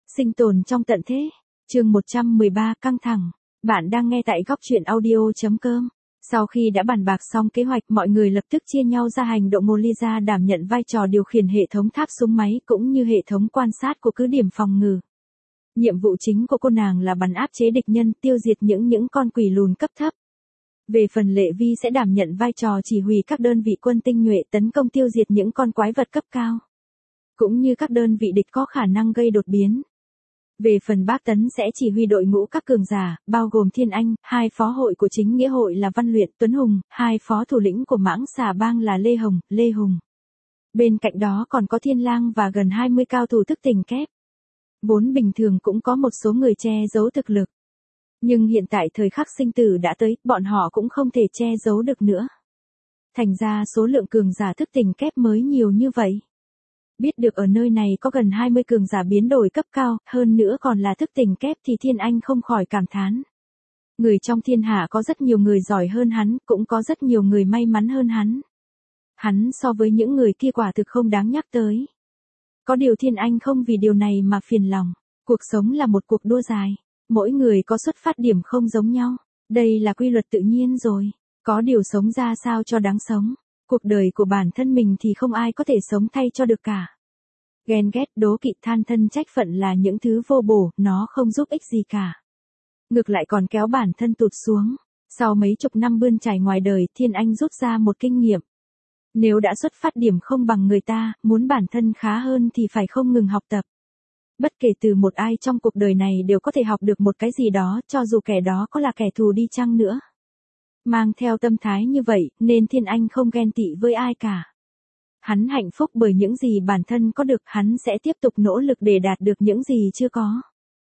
Sinh tồn trong tận thế. Chương 113 căng thẳng. Bạn đang nghe tại góc truyện audio.com. Sau khi đã bàn bạc xong kế hoạch, mọi người lập tức chia nhau ra hành động. Molisa đảm nhận vai trò điều khiển hệ thống tháp súng máy cũng như hệ thống quan sát của cứ điểm phòng ngự. Nhiệm vụ chính của cô nàng là bắn áp chế địch nhân, tiêu diệt những con quỷ lùn cấp thấp. Về phần Lệ Vi sẽ đảm nhận vai trò chỉ huy các đơn vị quân tinh nhuệ tấn công tiêu diệt những con quái vật cấp cao, cũng như các đơn vị địch có khả năng gây đột biến. Về phần Bác Tấn sẽ chỉ huy đội ngũ các cường giả, bao gồm Thiên Anh, hai phó hội của chính nghĩa hội là Văn Luyện, Tuấn Hùng, hai phó thủ lĩnh của Mãng Xà Bang là Lê Hùng. Bên cạnh đó còn có Thiên Lang và gần 20 cao thủ thức tỉnh kép. Vốn bình thường cũng có một số người che giấu thực lực. Nhưng hiện tại thời khắc sinh tử đã tới, bọn họ cũng không thể che giấu được nữa. Thành ra số lượng cường giả thức tỉnh kép mới nhiều như vậy. Biết được ở nơi này có gần 20 cường giả biến đổi cấp cao, hơn nữa còn là thức tỉnh kép thì Thiên Anh không khỏi cảm thán. Người trong thiên hạ có rất nhiều người giỏi hơn hắn, cũng có rất nhiều người may mắn hơn hắn. Hắn so với những người kia quả thực không đáng nhắc tới. Có điều Thiên Anh không vì điều này mà phiền lòng. Cuộc sống là một cuộc đua dài. Mỗi người có xuất phát điểm không giống nhau. Đây là quy luật tự nhiên rồi. Có điều sống ra sao cho đáng sống. Cuộc đời của bản thân mình thì không ai có thể sống thay cho được cả. Ghen ghét, đố kỵ, than thân trách phận là những thứ vô bổ, nó không giúp ích gì cả. Ngược lại còn kéo bản thân tụt xuống. Sau mấy chục năm bươn trải ngoài đời, Thiên Anh rút ra một kinh nghiệm. Nếu đã xuất phát điểm không bằng người ta, muốn bản thân khá hơn thì phải không ngừng học tập. Bất kể từ một ai trong cuộc đời này đều có thể học được một cái gì đó, cho dù kẻ đó có là kẻ thù đi chăng nữa. Mang theo tâm thái như vậy, nên Thiên Anh không ghen tị với ai cả. Hắn hạnh phúc bởi những gì bản thân có được, hắn sẽ tiếp tục nỗ lực để đạt được những gì chưa có.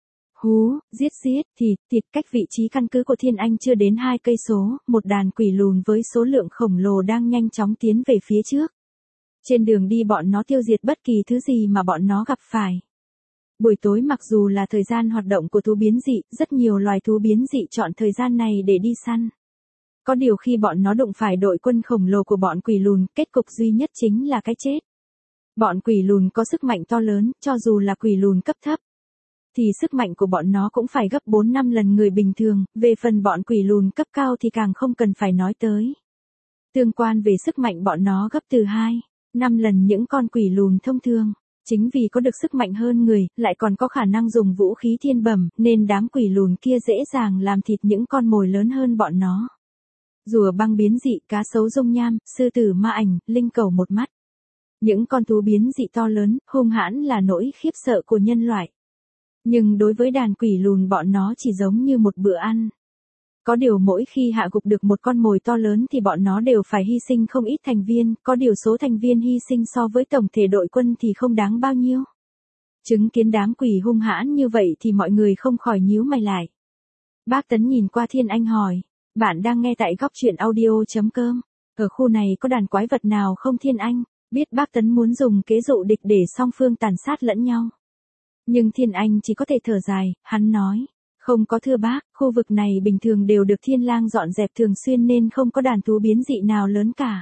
Giết, thịt, cách vị trí căn cứ của Thiên Anh chưa đến 2 cây số, một đàn quỷ lùn với số lượng khổng lồ đang nhanh chóng tiến về phía trước. Trên đường đi bọn nó tiêu diệt bất kỳ thứ gì mà bọn nó gặp phải. Buổi tối mặc dù là thời gian hoạt động của thú biến dị, rất nhiều loài thú biến dị chọn thời gian này để đi săn. Có điều khi bọn nó đụng phải đội quân khổng lồ của bọn quỷ lùn, kết cục duy nhất chính là cái chết. Bọn quỷ lùn có sức mạnh to lớn, cho dù là quỷ lùn cấp thấp, thì sức mạnh của bọn nó cũng phải gấp 4-5 lần người bình thường, về phần bọn quỷ lùn cấp cao thì càng không cần phải nói tới. Tương quan về sức mạnh bọn nó gấp từ 2-5 lần những con quỷ lùn thông thường. Chính vì có được sức mạnh hơn người, lại còn có khả năng dùng vũ khí thiên bẩm, nên đám quỷ lùn kia dễ dàng làm thịt những con mồi lớn hơn bọn nó. Rùa băng biến dị, cá sấu dung nham, sư tử ma ảnh, linh cẩu một mắt. Những con thú biến dị to lớn, hung hãn là nỗi khiếp sợ của nhân loại. Nhưng đối với đàn quỷ lùn bọn nó chỉ giống như một bữa ăn. Có điều mỗi khi hạ gục được một con mồi to lớn thì bọn nó đều phải hy sinh không ít thành viên, có điều số thành viên hy sinh so với tổng thể đội quân thì không đáng bao nhiêu. Chứng kiến đám quỷ hung hãn như vậy thì mọi người không khỏi nhíu mày lại. Bác Tấn nhìn qua Thiên Anh hỏi, bạn đang nghe tại góc truyện audio.com, ở khu này có đàn quái vật nào không Thiên Anh? Biết bác Tấn muốn dùng kế dụ địch để song phương tàn sát lẫn nhau. Nhưng Thiên Anh chỉ có thể thở dài, hắn nói. Không có thưa bác, khu vực này bình thường đều được Thiên Lang dọn dẹp thường xuyên nên không có đàn thú biến dị nào lớn cả.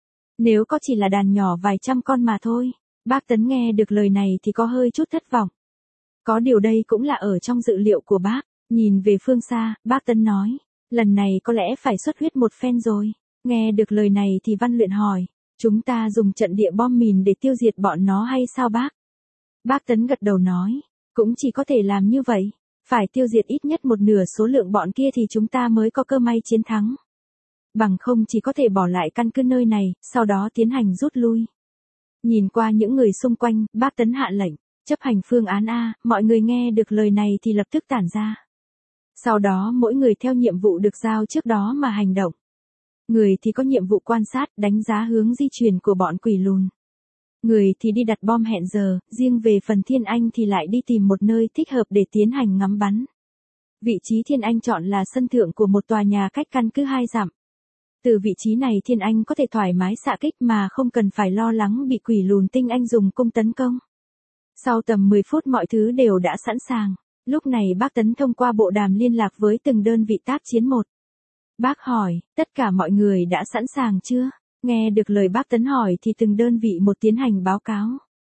Nếu có chỉ là đàn nhỏ vài trăm con mà thôi. Bác Tấn nghe được lời này thì có hơi chút thất vọng. Có điều đây cũng là ở trong dự liệu của bác. Nhìn về phương xa, bác Tấn nói, lần này có lẽ phải xuất huyết một phen rồi. Nghe được lời này thì Văn Luyện hỏi, chúng ta dùng trận địa bom mìn để tiêu diệt bọn nó hay sao bác? Bác Tấn gật đầu nói, cũng chỉ có thể làm như vậy. Phải tiêu diệt ít nhất một nửa số lượng bọn kia thì chúng ta mới có cơ may chiến thắng. Bằng không chỉ có thể bỏ lại căn cứ nơi này, sau đó tiến hành rút lui. Nhìn qua những người xung quanh, bác Tấn hạ lệnh, chấp hành phương án A, mọi người nghe được lời này thì lập tức tản ra. Sau đó mỗi người theo nhiệm vụ được giao trước đó mà hành động. Người thì có nhiệm vụ quan sát, đánh giá hướng di chuyển của bọn quỷ lùn. Người thì đi đặt bom hẹn giờ, riêng về phần Thiên Anh thì lại đi tìm một nơi thích hợp để tiến hành ngắm bắn. Vị trí Thiên Anh chọn là sân thượng của một tòa nhà cách căn cứ 2 dặm. Từ vị trí này Thiên Anh có thể thoải mái xạ kích mà không cần phải lo lắng bị quỷ lùn tinh anh dùng cung tấn công. Sau tầm 10 phút mọi thứ đều đã sẵn sàng. Lúc này bác Tấn thông qua bộ đàm liên lạc với từng đơn vị tác chiến một. Bác hỏi, tất cả mọi người đã sẵn sàng chưa? Nghe được lời bác Tấn hỏi thì từng đơn vị một tiến hành báo cáo.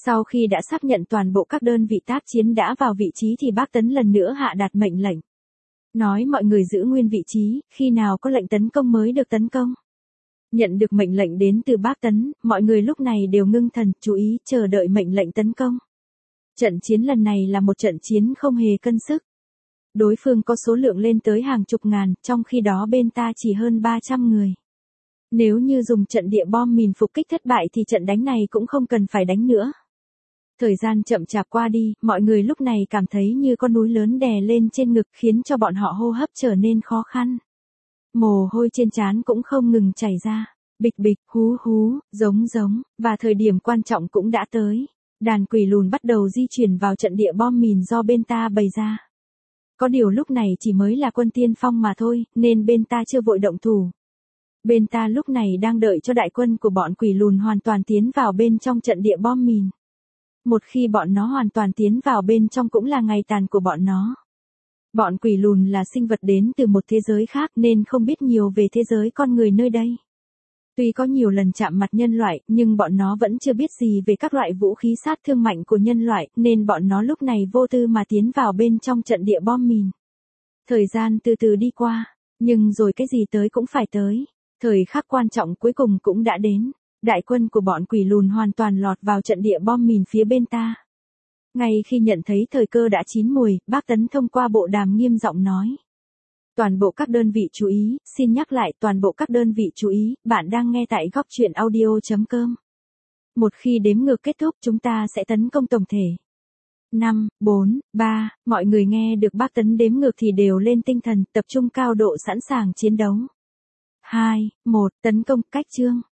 Sau khi đã xác nhận toàn bộ các đơn vị tác chiến đã vào vị trí thì bác Tấn lần nữa hạ đạt mệnh lệnh. Nói mọi người giữ nguyên vị trí, khi nào có lệnh tấn công mới được tấn công. Nhận được mệnh lệnh đến từ bác Tấn, mọi người lúc này đều ngưng thần, chú ý, chờ đợi mệnh lệnh tấn công. Trận chiến lần này là một trận chiến không hề cân sức. Đối phương có số lượng lên tới hàng chục ngàn, trong khi đó bên ta chỉ hơn 300 người. Nếu như dùng trận địa bom mìn phục kích thất bại thì trận đánh này cũng không cần phải đánh nữa. Thời gian chậm chạp qua đi, mọi người lúc này cảm thấy như con núi lớn đè lên trên ngực khiến cho bọn họ hô hấp trở nên khó khăn. Mồ hôi trên trán cũng không ngừng chảy ra. Bịch bịch, hú hú, giống giống, và thời điểm quan trọng cũng đã tới. Đàn quỷ lùn bắt đầu di chuyển vào trận địa bom mìn do bên ta bày ra. Có điều lúc này chỉ mới là quân tiên phong mà thôi, nên bên ta chưa vội động thủ. Bên ta lúc này đang đợi cho đại quân của bọn quỷ lùn hoàn toàn tiến vào bên trong trận địa bom mìn. Một khi bọn nó hoàn toàn tiến vào bên trong cũng là ngày tàn của bọn nó. Bọn quỷ lùn là sinh vật đến từ một thế giới khác nên không biết nhiều về thế giới con người nơi đây. Tuy có nhiều lần chạm mặt nhân loại, nhưng bọn nó vẫn chưa biết gì về các loại vũ khí sát thương mạnh của nhân loại, nên bọn nó lúc này vô tư mà tiến vào bên trong trận địa bom mìn. Thời gian từ từ đi qua, nhưng rồi cái gì tới cũng phải tới. Thời khắc quan trọng cuối cùng cũng đã đến. Đại quân của bọn quỷ lùn hoàn toàn lọt vào trận địa bom mìn phía bên ta. Ngay khi nhận thấy thời cơ đã chín mùi, bác Tấn thông qua bộ đàm nghiêm giọng nói. Toàn bộ các đơn vị chú ý, xin nhắc lại toàn bộ các đơn vị chú ý, bạn đang nghe tại góc truyện audio.com. Một khi đếm ngược kết thúc chúng ta sẽ tấn công tổng thể. 5, 4, 3, mọi người nghe được bác Tấn đếm ngược thì đều lên tinh thần, tập trung cao độ sẵn sàng chiến đấu. 2, 1, tấn công, cách chương.